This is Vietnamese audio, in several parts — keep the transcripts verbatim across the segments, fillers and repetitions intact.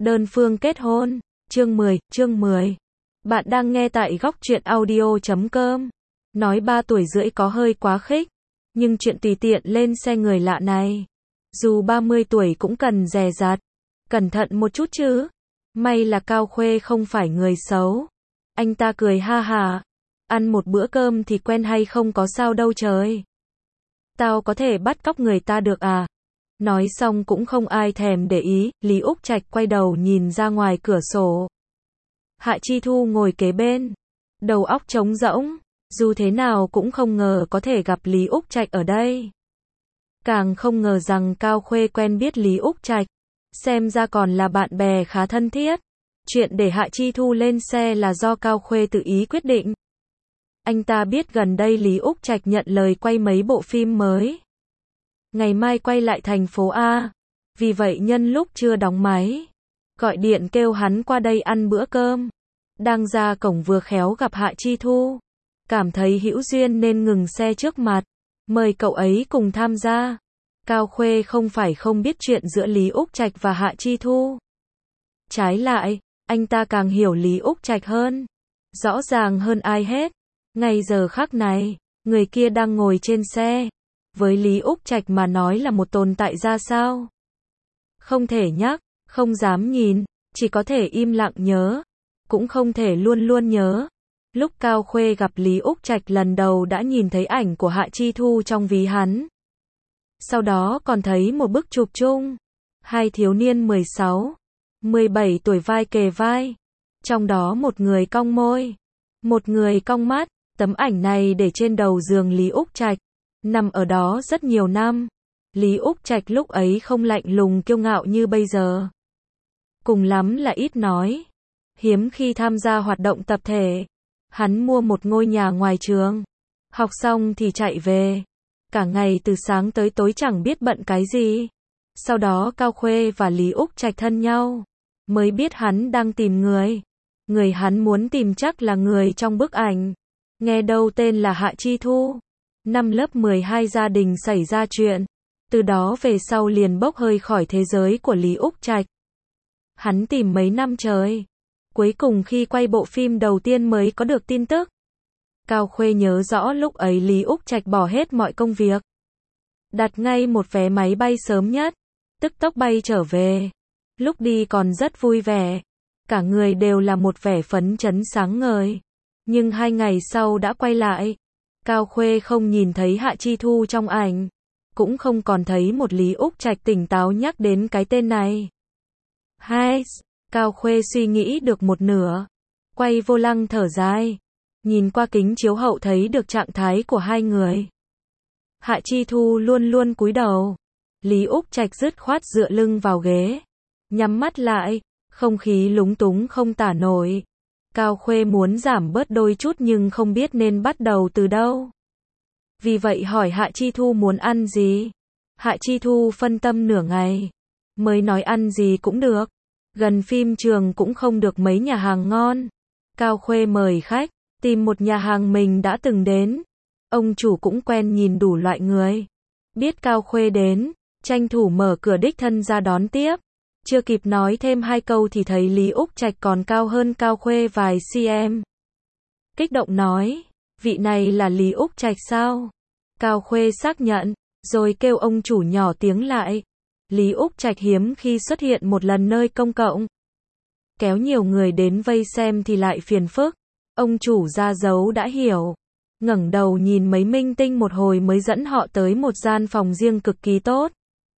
Đơn phương kết hôn. Chương mười, chương mười. Bạn đang nghe tại góc truyện audio chấm com. Nói ba tuổi rưỡi có hơi quá khích, nhưng chuyện tùy tiện lên xe người lạ này, dù ba mươi tuổi cũng cần dè dặt, cẩn thận một chút chứ. May là Cao Khuê không phải người xấu. Anh ta cười ha hả. Ăn một bữa cơm thì quen hay không có sao đâu trời. Tao có thể bắt cóc người ta được à? Nói xong cũng không ai thèm để ý, Lý Úc Trạch quay đầu nhìn ra ngoài cửa sổ. Hạ Chi Thu ngồi kế bên, đầu óc trống rỗng, dù thế nào cũng không ngờ có thể gặp Lý Úc Trạch ở đây. Càng không ngờ rằng Cao Khuê quen biết Lý Úc Trạch, xem ra còn là bạn bè khá thân thiết. Chuyện để Hạ Chi Thu lên xe là do Cao Khuê tự ý quyết định. Anh ta biết gần đây Lý Úc Trạch nhận lời quay mấy bộ phim mới. Ngày mai quay lại thành phố A. Vì vậy nhân lúc chưa đóng máy, gọi điện kêu hắn qua đây ăn bữa cơm. Đang ra cổng vừa khéo gặp Hạ Chi Thu. Cảm thấy hữu duyên nên ngừng xe trước mặt. Mời cậu ấy cùng tham gia. Cao Khuê không phải không biết chuyện giữa Lý Úc Trạch và Hạ Chi Thu. Trái lại, anh ta càng hiểu Lý Úc Trạch hơn. Rõ ràng hơn ai hết. Ngay giờ khắc này, người kia đang ngồi trên xe. Với Lý Úc Trạch mà nói là một tồn tại ra sao? Không thể nhắc, không dám nhìn, chỉ có thể im lặng nhớ. Cũng không thể luôn luôn nhớ. Lúc Cao Khuê gặp Lý Úc Trạch lần đầu đã nhìn thấy ảnh của Hạ Chi Thu trong ví hắn. Sau đó còn thấy một bức chụp chung. Hai thiếu niên mười sáu, mười bảy tuổi vai kề vai. Trong đó một người cong môi, một người cong mắt. Tấm ảnh này để trên đầu giường Lý Úc Trạch. Nằm ở đó rất nhiều năm. Lý Úc Trạch lúc ấy không lạnh lùng kiêu ngạo như bây giờ. Cùng lắm là ít nói. Hiếm khi tham gia hoạt động tập thể. Hắn mua một ngôi nhà ngoài trường. Học xong thì chạy về. Cả ngày từ sáng tới tối chẳng biết bận cái gì. Sau đó Cao Khuê và Lý Úc Trạch thân nhau. Mới biết hắn đang tìm người. Người hắn muốn tìm chắc là người trong bức ảnh. Nghe đâu tên là Hạ Chi Thu. Năm lớp mười hai gia đình xảy ra chuyện. Từ đó về sau liền bốc hơi khỏi thế giới của Lý Úc Trạch. Hắn tìm mấy năm trời. Cuối cùng khi quay bộ phim đầu tiên mới có được tin tức. Cao Khuê nhớ rõ lúc ấy Lý Úc Trạch bỏ hết mọi công việc. Đặt ngay một vé máy bay sớm nhất. Tức tốc bay trở về. Lúc đi còn rất vui vẻ. Cả người đều là một vẻ phấn chấn sáng ngời. Nhưng hai ngày sau đã quay lại. Cao Khuê không nhìn thấy Hạ Chi Thu trong ảnh. Cũng không còn thấy một Lý Úc Trạch tỉnh táo nhắc đến cái tên này. Hai, Cao Khuê suy nghĩ được một nửa. Quay vô lăng thở dài. Nhìn qua kính chiếu hậu thấy được trạng thái của hai người. Hạ Chi Thu luôn luôn cúi đầu. Lý Úc Trạch dứt khoát dựa lưng vào ghế. Nhắm mắt lại. Không khí lúng túng không tả nổi. Cao Khuê muốn giảm bớt đôi chút nhưng không biết nên bắt đầu từ đâu. Vì vậy hỏi Hạ Chi Thu muốn ăn gì. Hạ Chi Thu phân tâm nửa ngày. Mới nói ăn gì cũng được. Gần phim trường cũng không được mấy nhà hàng ngon. Cao Khuê mời khách. Tìm một nhà hàng mình đã từng đến. Ông chủ cũng quen nhìn đủ loại người. Biết Cao Khuê đến. Tranh thủ mở cửa đích thân ra đón tiếp. Chưa kịp nói thêm hai câu thì thấy Lý Úc Trạch còn cao hơn Cao Khuê vài cm. Kích động nói, vị này là Lý Úc Trạch sao? Cao Khuê xác nhận, rồi kêu ông chủ nhỏ tiếng lại. Lý Úc Trạch hiếm khi xuất hiện một lần nơi công cộng. Kéo nhiều người đến vây xem thì lại phiền phức. Ông chủ ra dấu đã hiểu. Ngẩng đầu nhìn mấy minh tinh một hồi mới dẫn họ tới một gian phòng riêng cực kỳ tốt.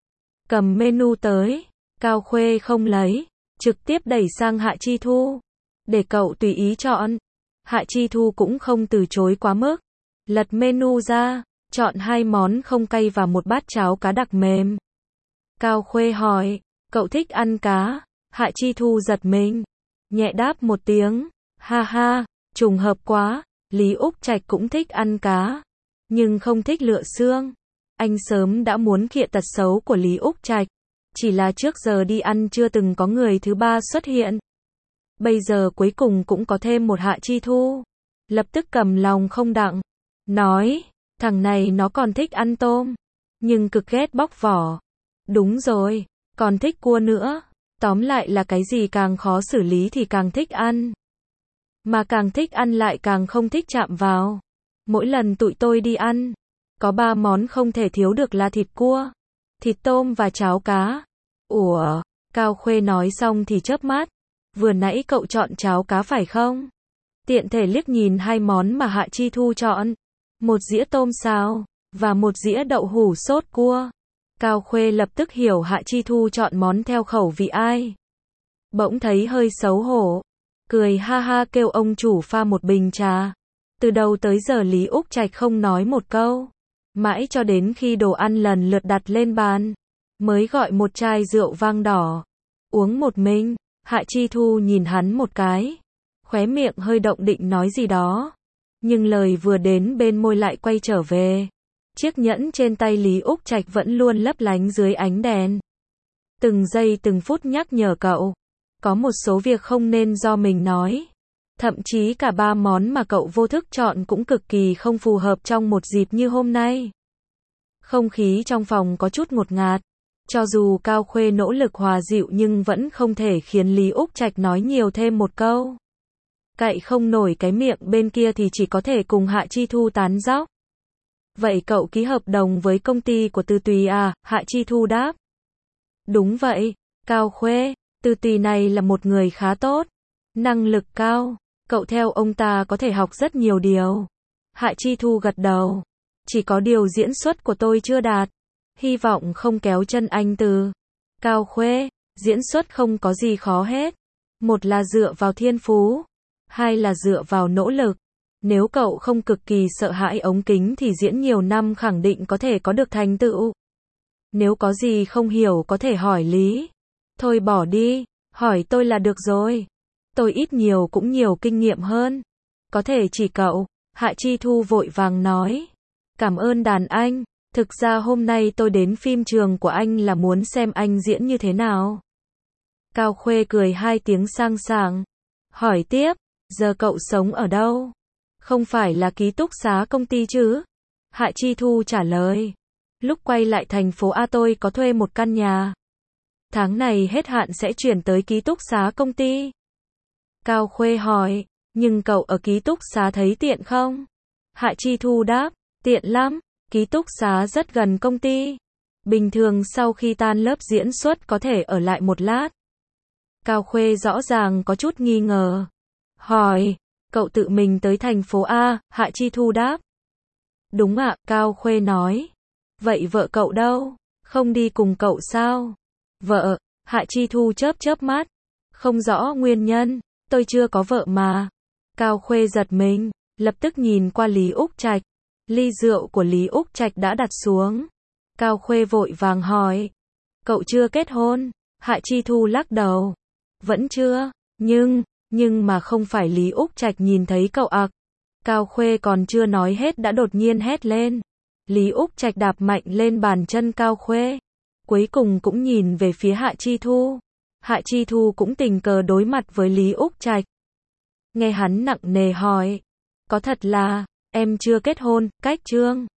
Cầm menu tới. Cao Khuê không lấy, trực tiếp đẩy sang Hạ Chi Thu. Để cậu tùy ý chọn. Hạ Chi Thu cũng không từ chối quá mức. Lật menu ra, chọn hai món không cay và một bát cháo cá đặc mềm. Cao Khuê hỏi, cậu thích ăn cá? Hạ Chi Thu giật mình. Nhẹ đáp một tiếng, ha ha, trùng hợp quá, Lý Úc Trạch cũng thích ăn cá. Nhưng không thích lựa xương. Anh sớm đã muốn khịa tật xấu của Lý Úc Trạch. Chỉ là trước giờ đi ăn chưa từng có người thứ ba xuất hiện. Bây giờ cuối cùng cũng có thêm một Hạ Chi Thu. Lập tức cầm lòng không đặng. Nói, thằng này nó còn thích ăn tôm. Nhưng cực ghét bóc vỏ. Đúng rồi, còn thích cua nữa. Tóm lại là cái gì càng khó xử lý thì càng thích ăn. Mà càng thích ăn lại càng không thích chạm vào. Mỗi lần tụi tôi đi ăn, có ba món không thể thiếu được là thịt cua, thịt tôm và cháo cá. Ủa, Cao Khuê nói xong thì chớp mắt. Vừa nãy cậu chọn cháo cá phải không? Tiện thể liếc nhìn hai món mà Hạ Chi Thu chọn. Một dĩa tôm xào, và một dĩa đậu hủ sốt cua. Cao Khuê lập tức hiểu Hạ Chi Thu chọn món theo khẩu vị ai. Bỗng thấy hơi xấu hổ. Cười ha ha kêu ông chủ pha một bình trà. Từ đầu tới giờ Lý Úc Trạch không nói một câu. Mãi cho đến khi đồ ăn lần lượt đặt lên bàn, mới gọi một chai rượu vang đỏ. Uống một mình. Hạ Chi Thu nhìn hắn một cái. Khóe miệng hơi động định nói gì đó. Nhưng lời vừa đến bên môi lại quay trở về. Chiếc nhẫn trên tay Lý Úc Trạch vẫn luôn lấp lánh dưới ánh đèn. Từng giây từng phút nhắc nhở cậu. Có một số việc không nên do mình nói. Thậm chí cả ba món mà cậu vô thức chọn cũng cực kỳ không phù hợp trong một dịp như hôm nay. Không khí trong phòng có chút ngột ngạt. Cho dù Cao Khuê nỗ lực hòa dịu nhưng vẫn không thể khiến Lý Úc Trạch nói nhiều thêm một câu. Cậy không nổi cái miệng bên kia thì chỉ có thể cùng Hạ Chi Thu tán dóc. Vậy cậu ký hợp đồng với công ty của Từ Tùy à? Hạ Chi Thu đáp. Đúng vậy, Cao Khuê, Từ Tùy này là một người khá tốt, năng lực cao, cậu theo ông ta có thể học rất nhiều điều. Hạ Chi Thu gật đầu. Chỉ có điều diễn xuất của tôi chưa đạt. Hy vọng không kéo chân anh Từ. Cao Khuê, diễn xuất không có gì khó hết. Một là dựa vào thiên phú, hai là dựa vào nỗ lực. Nếu cậu không cực kỳ sợ hãi ống kính thì diễn nhiều năm khẳng định có thể có được thành tựu. Nếu có gì không hiểu có thể hỏi Lý. Thôi bỏ đi, hỏi tôi là được rồi. Tôi ít nhiều cũng nhiều kinh nghiệm hơn. Có thể chỉ cậu. Hạ Chi Thu vội vàng nói. Cảm ơn đàn anh. Thực ra hôm nay tôi đến phim trường của anh là muốn xem anh diễn như thế nào. Cao Khuê cười hai tiếng sang sảng. Hỏi tiếp, giờ cậu sống ở đâu? Không phải là ký túc xá công ty chứ? Hạ Chi Thu trả lời. Lúc quay lại thành phố A tôi có thuê một căn nhà. Tháng này hết hạn sẽ chuyển tới ký túc xá công ty. Cao Khuê hỏi, nhưng cậu ở ký túc xá thấy tiện không? Hạ Chi Thu đáp, tiện lắm, ký túc xá rất gần công ty. Bình thường sau khi tan lớp diễn xuất có thể ở lại một lát. Cao Khuê rõ ràng có chút nghi ngờ. Hỏi, cậu tự mình tới thành phố A? Hạ Chi Thu đáp. Đúng ạ, Cao Khuê nói. Vậy vợ cậu đâu? Không đi cùng cậu sao? Vợ, Hạ Chi Thu chớp chớp mắt. Không rõ nguyên nhân, tôi chưa có vợ mà. Cao Khuê giật mình, lập tức nhìn qua Lý Úc Trạch. Ly rượu của Lý Úc Trạch đã đặt xuống. Cao Khuê vội vàng hỏi. Cậu chưa kết hôn? Hạ Chi Thu lắc đầu. Vẫn chưa, nhưng, nhưng mà không phải Lý Úc Trạch nhìn thấy cậu ặc. Cao Khuê còn chưa nói hết đã đột nhiên hét lên. Lý Úc Trạch đạp mạnh lên bàn chân Cao Khuê. Cuối cùng cũng nhìn về phía Hạ Chi Thu. Hạ Chi Thu cũng tình cờ đối mặt với Lý Úc Trạch. Nghe hắn nặng nề hỏi. Có thật là, em chưa kết hôn, cách chương.